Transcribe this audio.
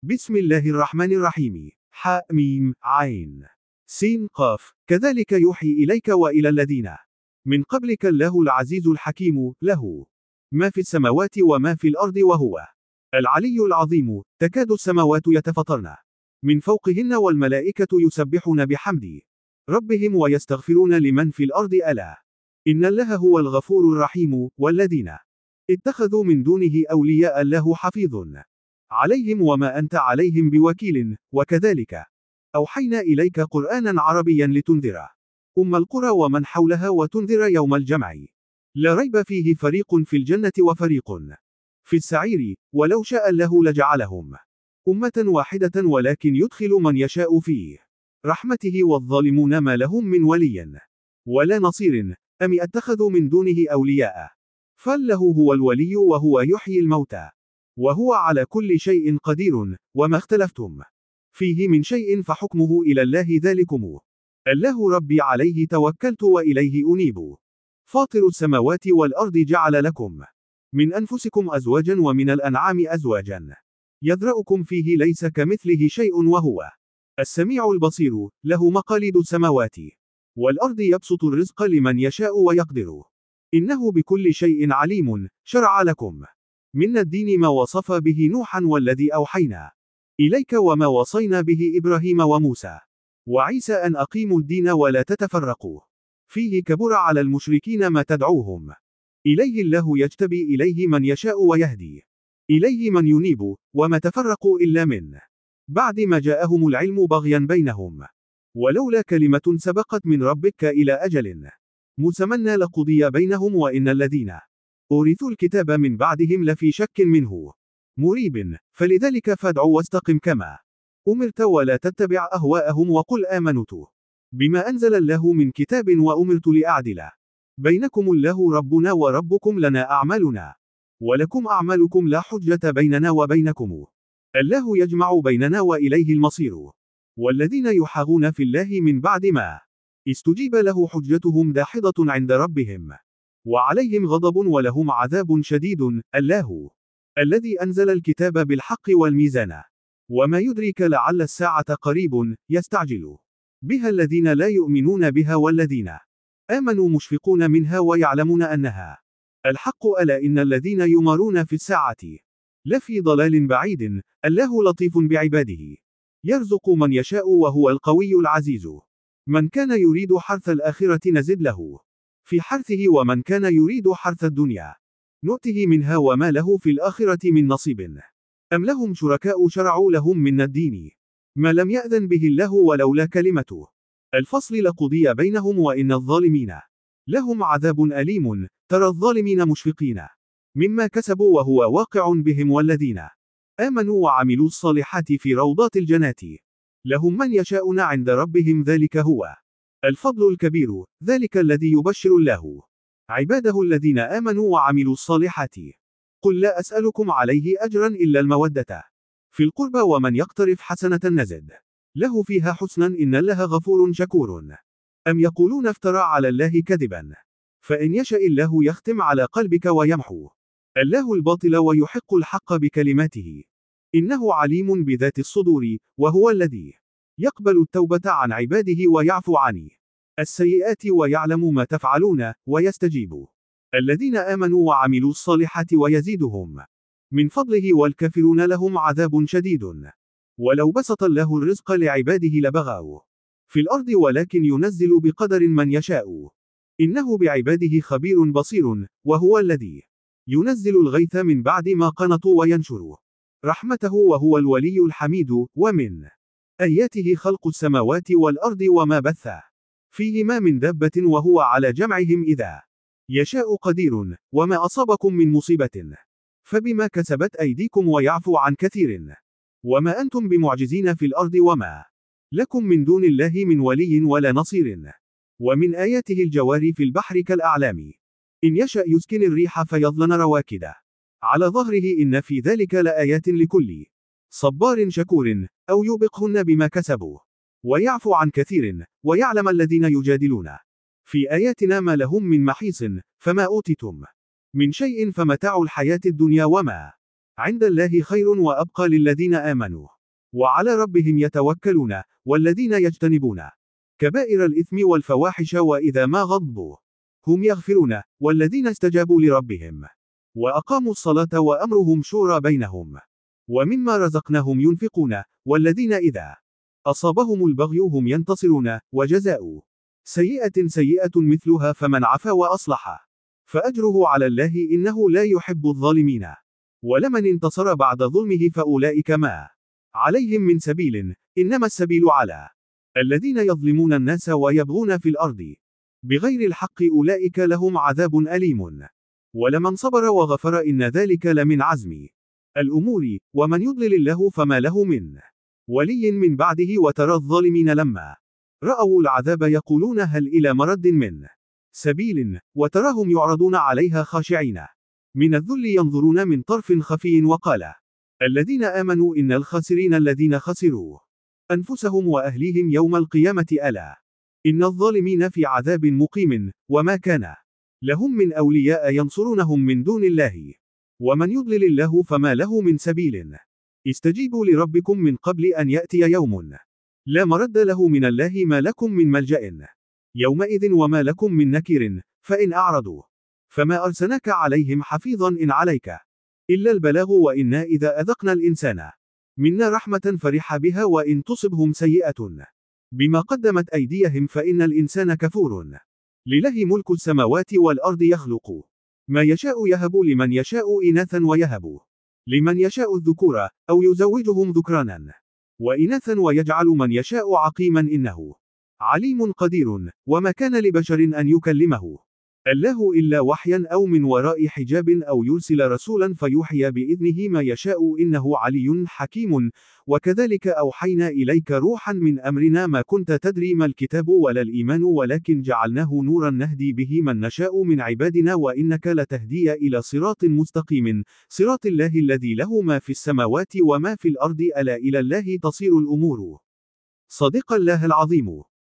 بسم الله الرحمن الرحيم. حميم عين سين قاف. كذلك يوحي إليك وإلى الذين من قبلك الله العزيز الحكيم، له ما في السماوات وما في الأرض وهو العلي العظيم. تكاد السماوات يتفطرن من فوقهن والملائكة يسبحون بحمد ربهم ويستغفرون لمن في الأرض ألا إن الله هو الغفور الرحيم. والذين اتخذوا من دونه أولياء الله حفيظ عليهم وما أنت عليهم بوكيل. وكذلك أوحينا إليك قرآنا عربيا لتنذر القرى ومن حولها وتنذر يوم الجمع لا ريب فيه، فريق في الجنة وفريق في السعير. ولو شاء الله لجعلهم أمة واحدة ولكن يدخل من يشاء فيه رحمته، والظالمون ما لهم من ولي ولا نصير. أم اتخذوا من دونه أولياء فالله هو الولي وهو يحيي الموتى وهو على كل شيء قدير. وما اختلفتم فيه من شيء فحكمه إلى الله، ذلكم الله ربي عليه توكلت وإليه أنيب. فاطر السماوات والأرض جعل لكم من أنفسكم أزواجا ومن الأنعام أزواجا يذرأكم فيه، ليس كمثله شيء وهو السميع البصير. له مقاليد السماوات والأرض يبسط الرزق لمن يشاء ويقدر إنه بكل شيء عليم. شرع لكم من الدين ما وصف به نوحا والذي أوحينا إليك وما وصينا به إبراهيم وموسى وعيسى أن أقيموا الدين ولا تتفرقوا فيه، كبر على المشركين ما تدعوهم إليه. الله يجتبي إليه من يشاء ويهدي إليه من ينيب. وما تفرقوا إلا من بعد ما جاءهم العلم بغيا بينهم، ولولا كلمة سبقت من ربك إلى أجل مسمى لقضي بينهم وإن الذين أورثوا الكتاب من بعدهم لفي شك منه مريب. فلذلك فادع واستقم كما أمرت ولا تتبع أهواءهم وقل آمنت بما أنزل الله من كتاب وأمرت لأعدل بينكم، الله ربنا وربكم لنا أعمالنا ولكم أعمالكم، لا حجة بيننا وبينكم، الله يجمع بيننا وإليه المصير. والذين يحاغون في الله من بعد ما استجيب له حجتهم داحضة عند ربهم وعليهم غضب ولهم عذاب شديد. الله الذي أنزل الكتاب بالحق والميزان وما يدرك لعل الساعة قريب يستعجل بها الذين لا يؤمنون بها والذين آمنوا مشفقون منها ويعلمون أنها الحق، ألا إن الذين يمارون في الساعة لفي ضلال بعيد. الله لطيف بعباده يرزق من يشاء وهو القوي العزيز. من كان يريد حرث الآخرة نزد له في حرثه ومن كان يريد حرث الدنيا نؤته منها وما له في الآخرة من نصيب. أم لهم شركاء شرعوا لهم من الدين ما لم يأذن به الله، ولولا كلمة الفصل لقضي بينهم وإن الظالمين لهم عذاب أليم. ترى الظالمين مشفقين مما كسبوا وهو واقع بهم، والذين آمنوا وعملوا الصالحات في روضات الجنات لهم من يشاءون عند ربهم، ذلك هو الفضل الكبير. ذلك الذي يبشر الله عباده الذين آمنوا وعملوا الصالحات. قل لا أسألكم عليه أجرا إلا المودة في القربى، ومن يقترف حسنة نزد له فيها حسنا إن الله غفور شكور. أم يقولون افترى على الله كذبا، فإن يشاء الله يختم على قلبك ويمحو الله الباطل ويحق الحق بكلماته، إنه عليم بذات الصدور. وهو الذي يقبل التوبة عن عباده ويعفو عن السيئات ويعلم ما تفعلون، ويستجيب الذين آمنوا وعملوا الصالحات ويزيدهم من فضله، والكافرون لهم عذاب شديد. ولو بسط الله الرزق لعباده لبغوا في الأرض ولكن ينزل بقدر من يشاء إنه بعباده خبير بصير. وهو الذي ينزل الغيث من بعد ما قنطوا وينشر رحمته وهو الولي الحميد. ومن آياته خلق السماوات والأرض وما بث فيهما من دابة وهو على جمعهم إذا يشاء قدير. وما أصابكم من مصيبة فبما كسبت أيديكم ويعفو عن كثير. وما أنتم بمعجزين في الأرض وما لكم من دون الله من ولي ولا نصير. ومن آياته الجوار في البحر كالأعلام إن يشأ يسكن الريح فيظلن رواكد على ظهره، إن في ذلك لآيات لكل صبار شكور. أو يوبقهن بما كسبوا ويعفو عن كثير، ويعلم الذين يجادلون في آياتنا ما لهم من محيص. فما أوتيتم من شيء فمتاع الحياة الدنيا وما عند الله خير وأبقى للذين آمنوا وعلى ربهم يتوكلون، والذين يجتنبون كبائر الإثم والفواحش وإذا ما غضبوا هم يغفرون، والذين استجابوا لربهم وأقاموا الصلاة وأمرهم شورى بينهم ومما رزقناهم ينفقون، والذين إذا أصابهم البغي هم ينتصرون، وجزاء سيئة سيئة مثلها فمن عفا وأصلح فأجره على الله إنه لا يحب الظالمين. ولمن انتصر بعد ظلمه فأولئك ما عليهم من سبيل، إنما السبيل على الذين يظلمون الناس ويبغون في الأرض بغير الحق أولئك لهم عذاب أليم. ولمن صبر وغفر إن ذلك لمن عزم الأمور. ومن يضلل الله فما له من ولي من بعده. وترى الظالمين لما رأوا العذاب يقولون هل إلى مرد من سبيل، وتراهم يعرضون عليها خاشعين من الذل ينظرون من طرف خفي. وقال الذين آمنوا إن الخاسرين الذين خسروا أنفسهم وأهليهم يوم القيامة ألا إن الظالمين في عذاب مقيم. وما كان لهم من أولياء ينصرونهم من دون الله. ومن يضلل الله فما له من سبيل. استجيبوا لربكم من قبل أن يأتي يوم لا مرد له من الله ما لكم من ملجأ يومئذ وما لكم من نكير. فإن أعرضوا فما أرسلناك عليهم حفيظا إن عليك إلا البلاغ. وإنا إذا أذقنا الإنسان منا رحمة فرح بها وإن تصبهم سيئة بما قدمت أيديهم فإن الإنسان كفور. لله ملك السماوات والأرض يخلق ما يشاء يهب لمن يشاء إناثا ويهب لمن يشاء الذكور أو يزوجهم ذكرانا وإناثا ويجعل من يشاء عقيما إنه عليم قدير. وما كان لبشر أن يكلمه الله إلا وحيا أو من وراء حجاب أو يرسل رسولا فيوحي بإذنه ما يشاء إنه علي حكيم. وكذلك أوحينا إليك روحا من أمرنا ما كنت تدري ما الكتاب ولا الإيمان ولكن جعلناه نورا نهدي به من نشاء من عبادنا وإنك لتهدي إلى صراط مستقيم صراط الله الذي له ما في السماوات وما في الأرض ألا إلى الله تصير الأمور. صدق الله العظيم.